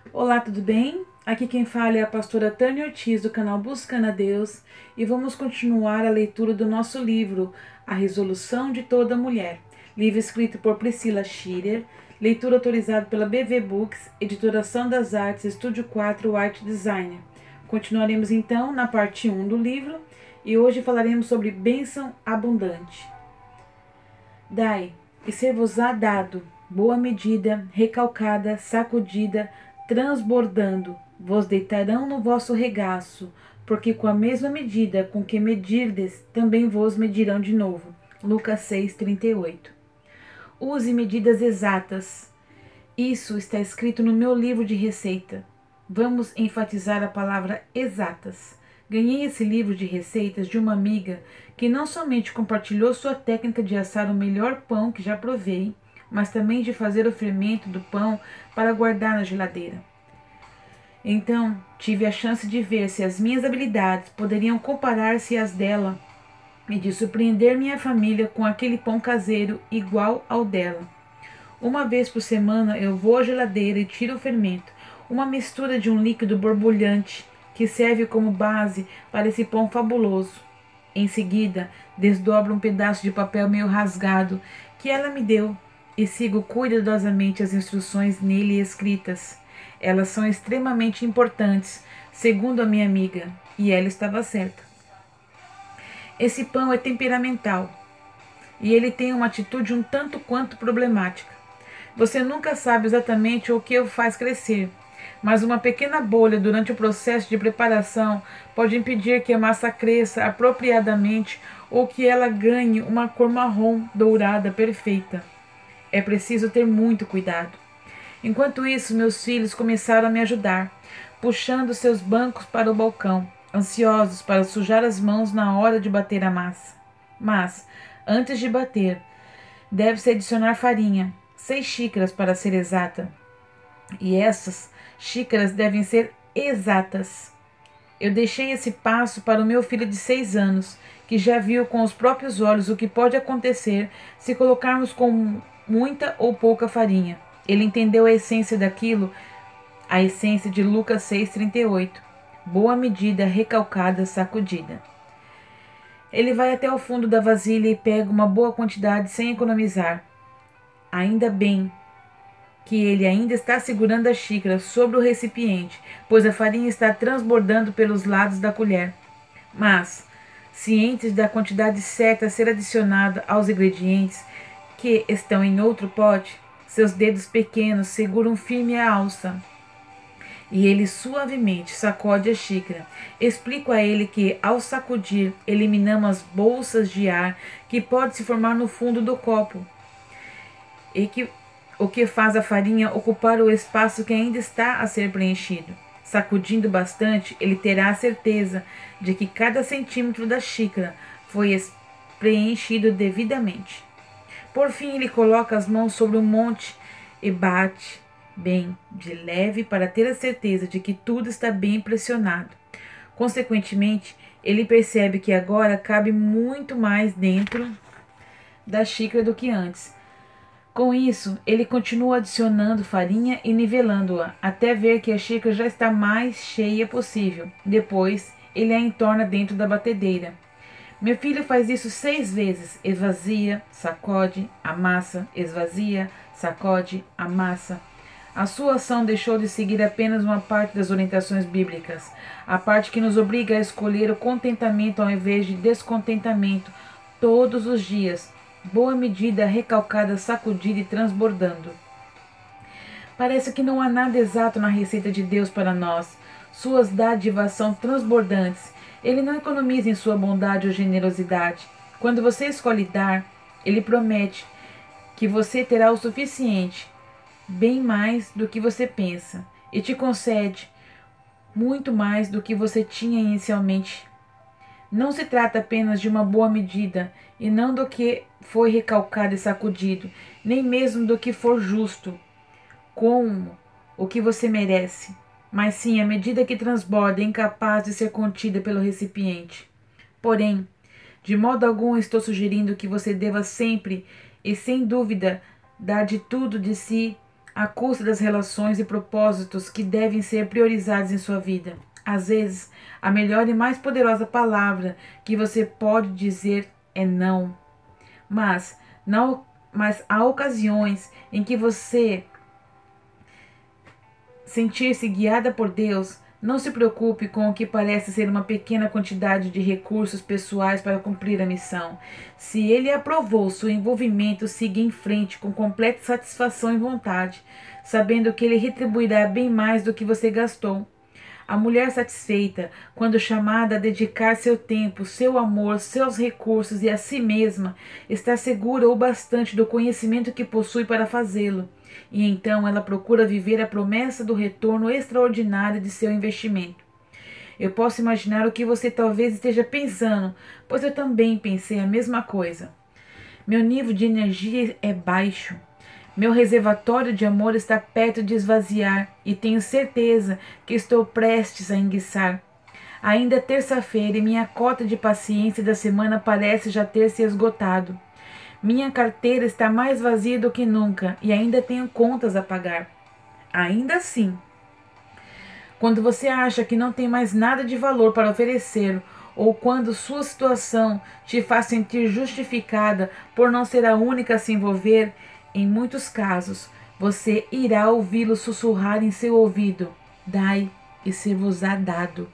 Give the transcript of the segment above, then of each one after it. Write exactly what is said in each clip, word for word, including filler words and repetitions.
Olá, tudo bem? Aqui quem fala é a pastora Tânia Ortiz do canal Buscando a Deus e vamos continuar a leitura do nosso livro A Resolução de Toda Mulher, livro escrito por Priscila Shirer, leitura autorizada pela B V Books, editoração das artes, Estúdio quatro Art Designer. Continuaremos então na parte um do livro e hoje falaremos sobre bênção abundante. Dai, e ser-vos-á dado, boa medida, recalcada, sacudida, transbordando, vos deitarão no vosso regaço, porque com a mesma medida com que medirdes, também vos medirão de novo. Lucas seis, trinta e oito. Use medidas exatas. Isso está escrito no meu livro de receita. Vamos enfatizar a palavra exatas. Ganhei esse livro de receitas de uma amiga que não somente compartilhou sua técnica de assar o melhor pão que já provei, mas também de fazer o fermento do pão para guardar na geladeira. Então, tive a chance de ver se as minhas habilidades poderiam comparar-se às dela e de surpreender minha família com aquele pão caseiro igual ao dela. Uma vez por semana eu vou à geladeira e tiro o fermento, uma mistura de um líquido borbulhante que serve como base para esse pão fabuloso. Em seguida, desdobro um pedaço de papel meio rasgado que ela me deu e sigo cuidadosamente as instruções nele escritas. Elas são extremamente importantes, segundo a minha amiga, e ela estava certa. Esse pão é temperamental e ele tem uma atitude um tanto quanto problemática. Você nunca sabe exatamente o que o faz crescer, mas uma pequena bolha durante o processo de preparação pode impedir que a massa cresça apropriadamente ou que ela ganhe uma cor marrom dourada perfeita. É preciso ter muito cuidado. Enquanto isso, meus filhos começaram a me ajudar, puxando seus bancos para o balcão, ansiosos para sujar as mãos na hora de bater a massa. Mas, antes de bater, deve-se adicionar farinha, seis xícaras para ser exata. E essas xícaras devem ser exatas. Eu deixei esse passo para o meu filho de seis anos, que já viu com os próprios olhos o que pode acontecer se colocarmos com muita ou pouca farinha. Ele entendeu a essência daquilo, a essência de Lucas seis, trinta e oito. Boa medida, recalcada, sacudida. Ele vai até o fundo da vasilha e pega uma boa quantidade sem economizar. Ainda bem que ele ainda está segurando a xícara sobre o recipiente, pois a farinha está transbordando pelos lados da colher. Mas, cientes da quantidade certa a ser adicionada aos ingredientes que estão em outro pote, seus dedos pequenos seguram firme a alça. E ele suavemente sacode a xícara. Explico a ele que, ao sacudir, eliminamos as bolsas de ar que pode se formar no fundo do copo, e que o que faz a farinha ocupar o espaço que ainda está a ser preenchido. Sacudindo bastante, ele terá a certeza de que cada centímetro da xícara foi preenchido devidamente. Por fim, ele coloca as mãos sobre o monte e bate bem de leve para ter a certeza de que tudo está bem pressionado. Consequentemente, ele percebe que agora cabe muito mais dentro da xícara do que antes. Com isso, ele continua adicionando farinha e nivelando-a, até ver que a xícara já está mais cheia possível. Depois, ele a entorna dentro da batedeira. Meu filho faz isso seis vezes. Esvazia, sacode, amassa, esvazia, sacode, amassa. A sua ação deixou de seguir apenas uma parte das orientações bíblicas, a parte que nos obriga a escolher o contentamento ao invés de descontentamento todos os dias. Boa medida, recalcada, sacudida e transbordando. Parece que não há nada exato na receita de Deus para nós. Suas dádivas são transbordantes. Ele não economiza em sua bondade ou generosidade. Quando você escolhe dar, ele promete que você terá o suficiente, bem mais do que você pensa, e te concede muito mais do que você tinha inicialmente. Não se trata apenas de uma boa medida, e não do que foi recalcado e sacudido, nem mesmo do que for justo, como o que você merece, mas sim a medida que transborda e incapaz de ser contida pelo recipiente. Porém, de modo algum estou sugerindo que você deva sempre e sem dúvida dar de tudo de si à custa das relações e propósitos que devem ser priorizados em sua vida. Às vezes, a melhor e mais poderosa palavra que você pode dizer é não. Mas, não, mas há ocasiões em que você sentir-se guiada por Deus. Não se preocupe com o que parece ser uma pequena quantidade de recursos pessoais para cumprir a missão. Se Ele aprovou seu envolvimento, siga em frente com completa satisfação e vontade, sabendo que Ele retribuirá bem mais do que você gastou. A mulher satisfeita, quando chamada a dedicar seu tempo, seu amor, seus recursos e a si mesma, está segura o bastante do conhecimento que possui para fazê-lo. E então ela procura viver a promessa do retorno extraordinário de seu investimento. Eu posso imaginar o que você talvez esteja pensando, pois eu também pensei a mesma coisa. Meu nível de energia é baixo. Meu reservatório de amor está perto de esvaziar e tenho certeza que estou prestes a enguiçar. Ainda é terça-feira e minha cota de paciência da semana parece já ter se esgotado. Minha carteira está mais vazia do que nunca e ainda tenho contas a pagar. Ainda assim, quando você acha que não tem mais nada de valor para oferecer, ou quando sua situação te faz sentir justificada por não ser a única a se envolver, em muitos casos, você irá ouvi-lo sussurrar em seu ouvido: dai e ser-vos-á dado.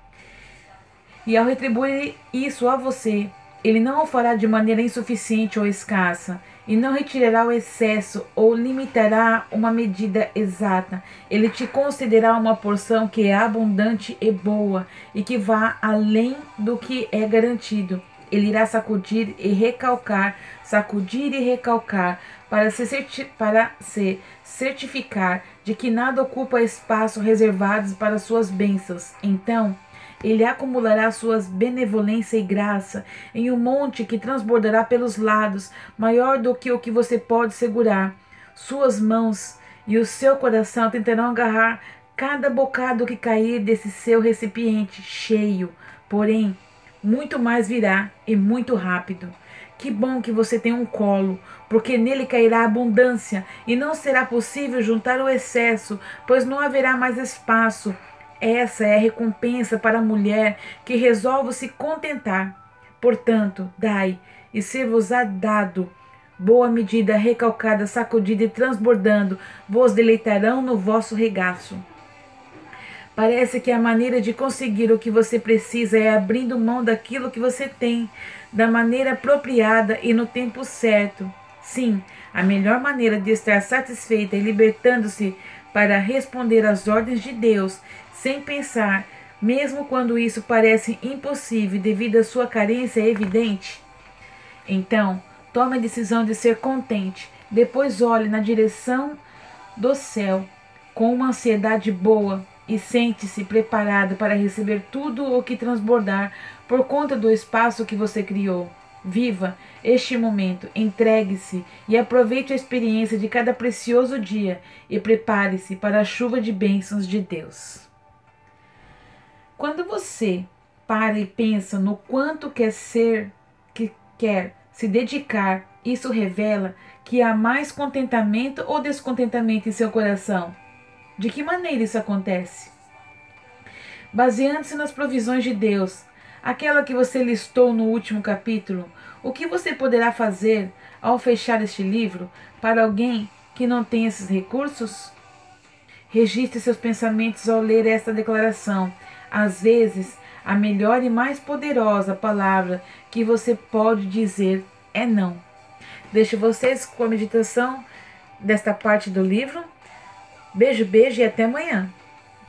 E ao retribuir isso a você, ele não o fará de maneira insuficiente ou escassa, e não retirará o excesso ou limitará uma medida exata. Ele te concederá uma porção que é abundante e boa, e que vá além do que é garantido. Ele irá sacudir e recalcar, sacudir e recalcar, para se, certi para se certificar de que nada ocupa espaço reservado para suas bênçãos. Então, ele acumulará suas benevolência e graça em um monte que transbordará pelos lados, maior do que o que você pode segurar. Suas mãos e o seu coração tentarão agarrar cada bocado que cair desse seu recipiente cheio, porém, muito mais virá e muito rápido. Que bom que você tem um colo, porque nele cairá a abundância e não será possível juntar o excesso, pois não haverá mais espaço. Essa é a recompensa para a mulher que resolve se contentar. Portanto, dai e ser-vos-á dado. Boa medida, recalcada, sacudida e transbordando, vos deleitarão no vosso regaço. Parece que a maneira de conseguir o que você precisa é abrindo mão daquilo que você tem, da maneira apropriada e no tempo certo. Sim, a melhor maneira de estar satisfeita e libertando-se para responder às ordens de Deus, sem pensar, mesmo quando isso parece impossível devido à sua carência evidente. Então, tome a decisão de ser contente, depois olhe na direção do céu com uma ansiedade boa e sente-se preparado para receber tudo o que transbordar por conta do espaço que você criou. Viva este momento, entregue-se e aproveite a experiência de cada precioso dia e prepare-se para a chuva de bênçãos de Deus. Quando você para e pensa no quanto quer ser, que quer se dedicar, isso revela que há mais contentamento ou descontentamento em seu coração. De que maneira isso acontece? Baseando-se nas provisões de Deus, aquela que você listou no último capítulo, o que você poderá fazer ao fechar este livro para alguém que não tem esses recursos? Registre seus pensamentos ao ler esta declaração. Às vezes, a melhor e mais poderosa palavra que você pode dizer é não. Deixo vocês com a meditação desta parte do livro. Beijo, beijo e até amanhã.